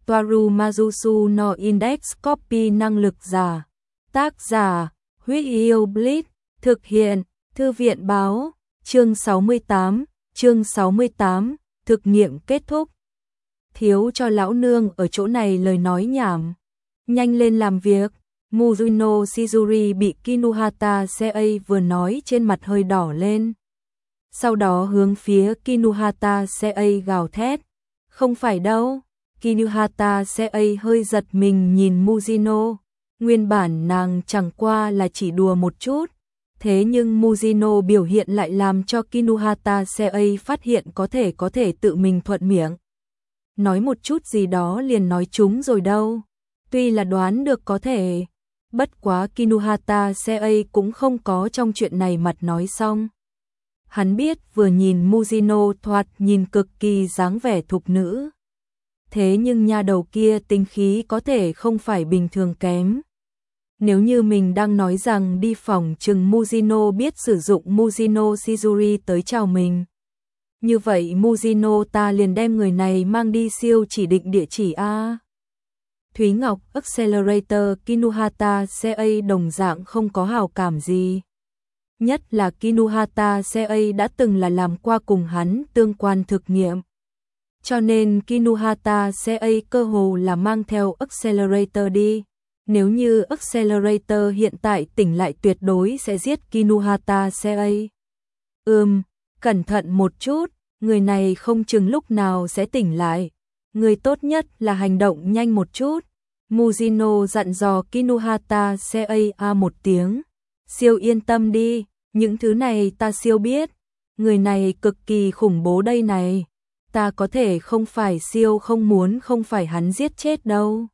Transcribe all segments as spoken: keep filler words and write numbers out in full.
Toaru Majusu no Index Copy năng lực giả. Tác giả, Huyết Yêu Blitz, thực hiện, Thư viện báo, chương sáu mươi tám, chương sáu mươi tám, thực nghiệm kết thúc. Thiếu cho lão nương ở chỗ này lời nói nhảm. Nhanh lên làm việc. Mizuno Shizuri bị Kinuhata Sei vừa nói trên mặt hơi đỏ lên. Sau đó hướng phía Kinuhata Sei gào thét. Không phải đâu. Kinuhata Sei hơi giật mình nhìn Muzino. Nguyên bản nàng chẳng qua là chỉ đùa một chút. Thế nhưng Muzino biểu hiện lại làm cho Kinuhata Sei phát hiện có thể có thể tự mình thuận miệng. Nói một chút gì đó liền nói chúng rồi đâu. Tuy là đoán được có thể. Bất quá Kinuhata Sei cũng không có trong chuyện này mặt nói xong. Hắn biết vừa nhìn Muzino thoạt nhìn cực kỳ dáng vẻ thục nữ. Thế nhưng nha đầu kia tính khí có thể không phải bình thường kém. Nếu như mình đang nói rằng đi phòng chừng Muzino biết sử dụng Mizuno Shizuri tới chào mình. Như vậy Muzino ta liền đem người này mang đi siêu chỉ định địa chỉ A. Thúy Ngọc Accelerator Kinuhata Sei đồng dạng không có hào cảm gì. Nhất là Kinuhata Sei đã từng là làm qua cùng hắn tương quan thực nghiệm. Cho nên Kinuhata Sei cơ hồ là mang theo Accelerator đi. Nếu như Accelerator hiện tại tỉnh lại tuyệt đối sẽ giết Kinuhata Sei. Ừm, cẩn thận một chút, người này không chừng lúc nào sẽ tỉnh lại. Người tốt nhất là hành động nhanh một chút. Muzino dặn dò Kinuhata Sei a một tiếng. Siêu yên tâm đi, những thứ này ta siêu biết. Người này cực kỳ khủng bố đây này. Ta có thể không phải siêu không muốn không phải hắn giết chết đâu.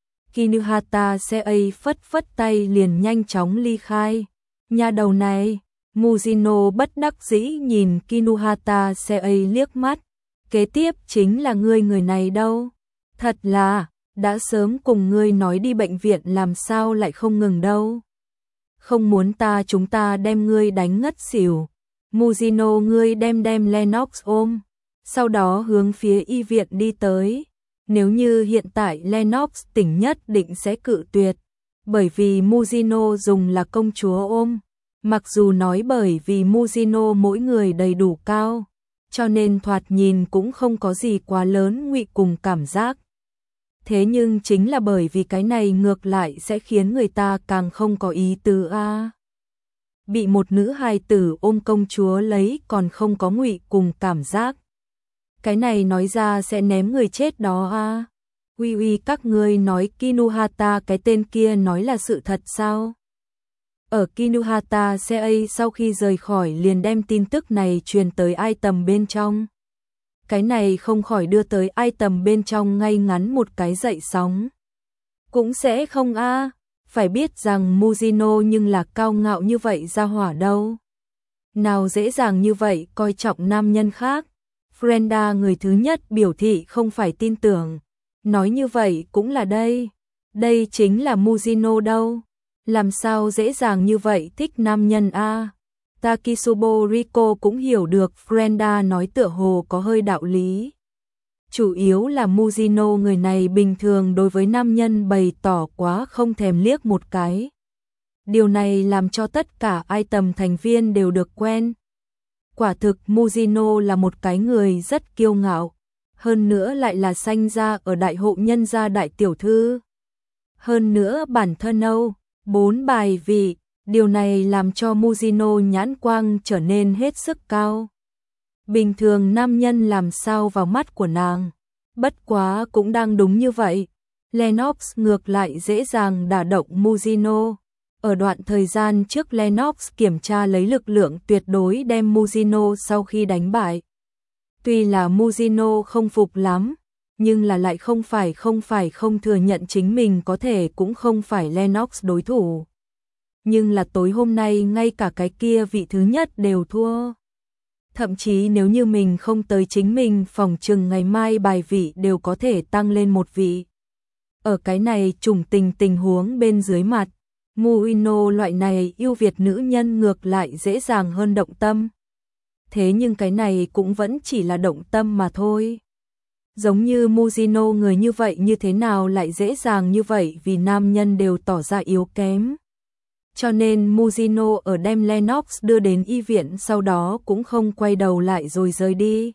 Kinuhata Sei phất phất tay liền nhanh chóng ly khai. Nhà đầu này, Muzino bất đắc dĩ nhìn Kinuhata Sei liếc mắt. Kế tiếp chính là ngươi người này đâu. Thật là, đã sớm cùng ngươi nói đi bệnh viện làm sao lại không ngừng đâu. Không muốn ta chúng ta đem ngươi đánh ngất xỉu. Muzino ngươi đem đem Lennox ôm. Sau đó hướng phía y viện đi tới. Nếu như hiện tại Lennox tỉnh nhất định sẽ cự tuyệt. Bởi vì Muzino dùng là công chúa ôm. Mặc dù nói bởi vì Muzino mỗi người đầy đủ cao. Cho nên thoạt nhìn cũng không có gì quá lớn ngụy cùng cảm giác. Thế nhưng chính là bởi vì cái này ngược lại sẽ khiến người ta càng không có ý tứ a. Bị một nữ hài tử ôm công chúa lấy còn không có ngụy cùng cảm giác. Cái này nói ra sẽ ném người chết đó a. Uy uy các ngươi nói Kinuhata cái tên kia nói là sự thật sao? Ở Kinuhata Sei sau khi rời khỏi liền đem tin tức này truyền tới ai tầm bên trong. Cái này không khỏi đưa tới ai tầm bên trong ngay ngắn một cái dậy sóng. Cũng sẽ không a, phải biết rằng Muzino nhưng là cao ngạo như vậy ra hỏa đâu. Nào dễ dàng như vậy coi trọng nam nhân khác. Frenda người thứ nhất biểu thị không phải tin tưởng. Nói như vậy cũng là đây. Đây chính là Muzino đâu. Làm sao dễ dàng như vậy thích nam nhân a? Takisubo Riko cũng hiểu được Frenda nói tựa hồ có hơi đạo lý. Chủ yếu là Muzino người này bình thường đối với nam nhân bày tỏ quá không thèm liếc một cái. Điều này làm cho tất cả ai tầm thành viên đều được quen. Quả thực Muzino là một cái người rất kiêu ngạo. Hơn nữa lại là sanh ra ở đại hộ nhân gia đại tiểu thư. Hơn nữa bản thân Âu, bốn bài vị. Điều này làm cho Muzino nhãn quang trở nên hết sức cao. Bình thường nam nhân làm sao vào mắt của nàng. Bất quá cũng đang đúng như vậy. Lennox ngược lại dễ dàng đả động Muzino. Ở đoạn thời gian trước Lennox kiểm tra lấy lực lượng tuyệt đối đem Muzino sau khi đánh bại. Tuy là Muzino không phục lắm, nhưng là lại không phải không phải không thừa nhận chính mình có thể cũng không phải Lennox đối thủ. Nhưng là tối hôm nay ngay cả cái kia vị thứ nhất đều thua. Thậm chí nếu như mình không tới chính mình phòng chừng ngày mai bài vị đều có thể tăng lên một vị. Ở cái này trùng tình tình huống bên dưới mặt, Muino loại này yêu Việt nữ nhân ngược lại dễ dàng hơn động tâm. Thế nhưng cái này cũng vẫn chỉ là động tâm mà thôi. Giống như Mujino người như vậy như thế nào lại dễ dàng như vậy vì nam nhân đều tỏ ra yếu kém. Cho nên Mujino ở đem Lennox đưa đến y viện sau đó cũng không quay đầu lại rồi rời đi.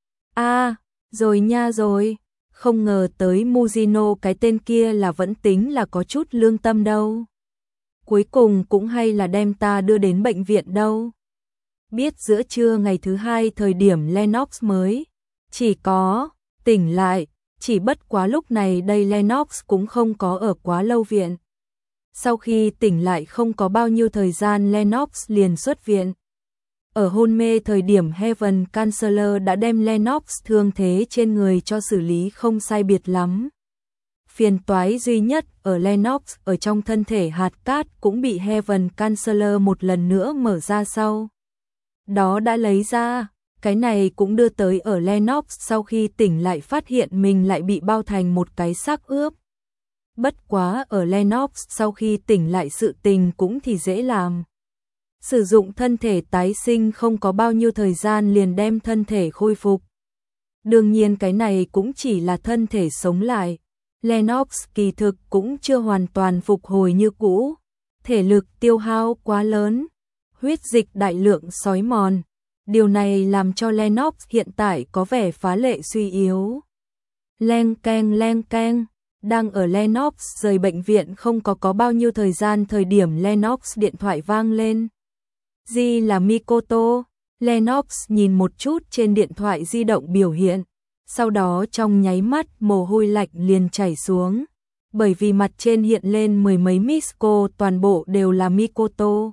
À, rồi nha rồi, không ngờ tới Mujino cái tên kia là vẫn tính là có chút lương tâm đâu. Cuối cùng cũng hay là đem ta đưa đến bệnh viện đâu. Biết giữa trưa ngày thứ hai thời điểm Lennox mới chỉ có tỉnh lại, chỉ bất quá lúc này đây Lennox cũng không có ở quá lâu viện. Sau khi tỉnh lại không có bao nhiêu thời gian Lennox liền xuất viện. Ở hôn mê thời điểm Heaven Chancellor đã đem Lennox thương thế trên người cho xử lý không sai biệt lắm. Phiền toái duy nhất ở Lennox ở trong thân thể hạt cát cũng bị Heaven Chancellor một lần nữa mở ra sau. Đó đã lấy ra, cái này cũng đưa tới ở Lennox sau khi tỉnh lại phát hiện mình lại bị bao thành một cái xác ướp. Bất quá ở Lennox sau khi tỉnh lại sự tình cũng thì dễ làm. Sử dụng thân thể tái sinh không có bao nhiêu thời gian liền đem thân thể khôi phục. Đương nhiên cái này cũng chỉ là thân thể sống lại. Lennox kỳ thực cũng chưa hoàn toàn phục hồi như cũ. Thể lực tiêu hao quá lớn. Huyết dịch đại lượng xói mòn. Điều này làm cho Lennox hiện tại có vẻ phá lệ suy yếu. Leng keng leng keng. Đang ở Lennox rời bệnh viện không có có bao nhiêu thời gian thời điểm Lennox điện thoại vang lên. Di là Mikoto. Lennox nhìn một chút trên điện thoại di động biểu hiện. Sau đó trong nháy mắt mồ hôi lạnh liền chảy xuống. Bởi vì mặt trên hiện lên mười mấy miss call toàn bộ đều là Mikoto.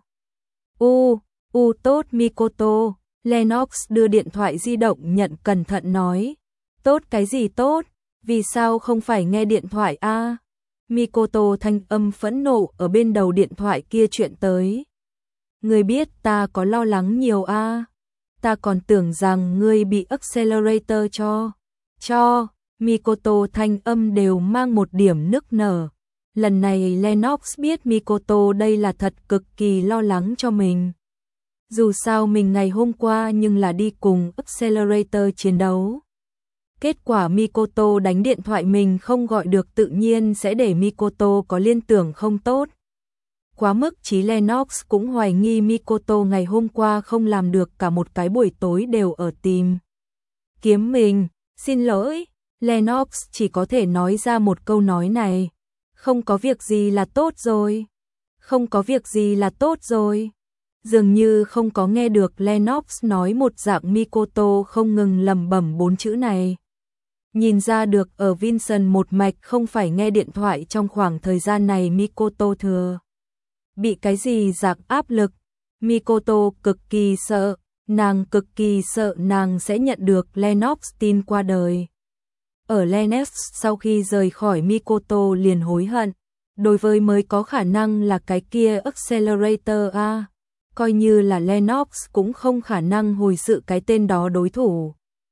U, u tốt Mikoto. Lennox đưa điện thoại di động nhận cẩn thận nói. Tốt cái gì tốt? Vì sao không phải nghe điện thoại a? À? Mikoto thanh âm phẫn nộ ở bên đầu điện thoại kia chuyện tới. Ngươi biết ta có lo lắng nhiều a? À? Ta còn tưởng rằng ngươi bị accelerator cho. Cho, Mikoto thanh âm đều mang một điểm nức nở. Lần này Lennox biết Mikoto đây là thật cực kỳ lo lắng cho mình. Dù sao mình ngày hôm qua nhưng là đi cùng accelerator chiến đấu. Kết quả Mikoto đánh điện thoại mình không gọi được tự nhiên sẽ để Mikoto có liên tưởng không tốt. Quá mức chí Lennox cũng hoài nghi Mikoto ngày hôm qua không làm được cả một cái buổi tối đều ở tìm kiếm mình. Xin lỗi, Lennox chỉ có thể nói ra một câu nói này. Không có việc gì là tốt rồi. Không có việc gì là tốt rồi. Dường như không có nghe được Lennox nói một dạng Mikoto không ngừng lẩm bẩm bốn chữ này. Nhìn ra được ở Vincent một mạch không phải nghe điện thoại trong khoảng thời gian này Mikoto thừa. Bị cái gì dạng áp lực. Mikoto cực kỳ sợ. Nàng cực kỳ sợ nàng sẽ nhận được Lennox tin qua đời. Ở Lennox sau khi rời khỏi Mikoto liền hối hận. Đối với mới có khả năng là cái kia accelerator a, coi như là Lennox cũng không khả năng hồi sự cái tên đó đối thủ.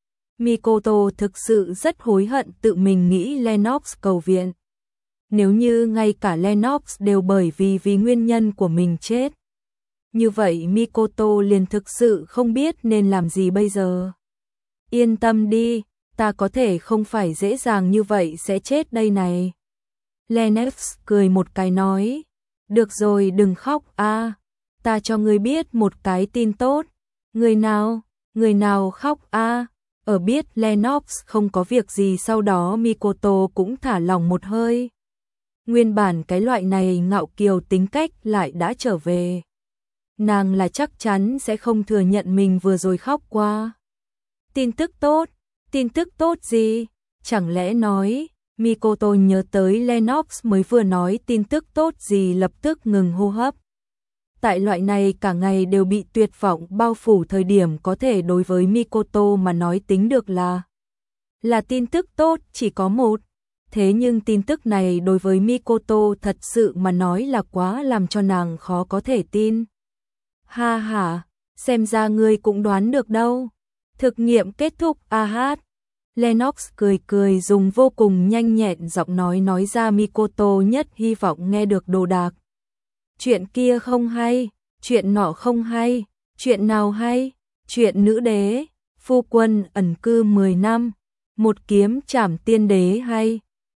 Mikoto thực sự rất hối hận tự mình nghĩ Lennox cầu viện. Nếu như ngay cả Lennox đều bởi vì vì nguyên nhân của mình chết. Như vậy Mikoto liền thực sự không biết nên làm gì bây giờ. Yên tâm đi, ta có thể không phải dễ dàng như vậy sẽ chết đây này. Lennox cười một cái nói. Được rồi đừng khóc a, à, ta cho ngươi biết một cái tin tốt. Người nào, người nào khóc a? À? Ở biết Lennox không có việc gì sau đó Mikoto cũng thả lòng một hơi. Nguyên bản cái loại này ngạo kiều tính cách lại đã trở về. Nàng là chắc chắn sẽ không thừa nhận mình vừa rồi khóc qua. Tin tức tốt, tin tức tốt gì? Chẳng lẽ nói, Mikoto nhớ tới Lennox mới vừa nói tin tức tốt gì lập tức ngừng hô hấp. Tại loại này cả ngày đều bị tuyệt vọng bao phủ thời điểm có thể đối với Mikoto mà nói tính được là là tin tức tốt chỉ có một. Thế nhưng tin tức này đối với Mikoto thật sự mà nói là quá làm cho nàng khó có thể tin. Ha ha, xem ra ngươi cũng đoán được đâu. Thực nghiệm kết thúc a hát. Lennox cười cười dùng vô cùng nhanh nhẹn giọng nói nói ra Mikoto nhất hy vọng nghe được đồ đạc. Chuyện kia không hay, chuyện nọ không hay, chuyện nào hay, chuyện nữ đế, phu quân ẩn cư mười năm, một kiếm trảm tiên đế hay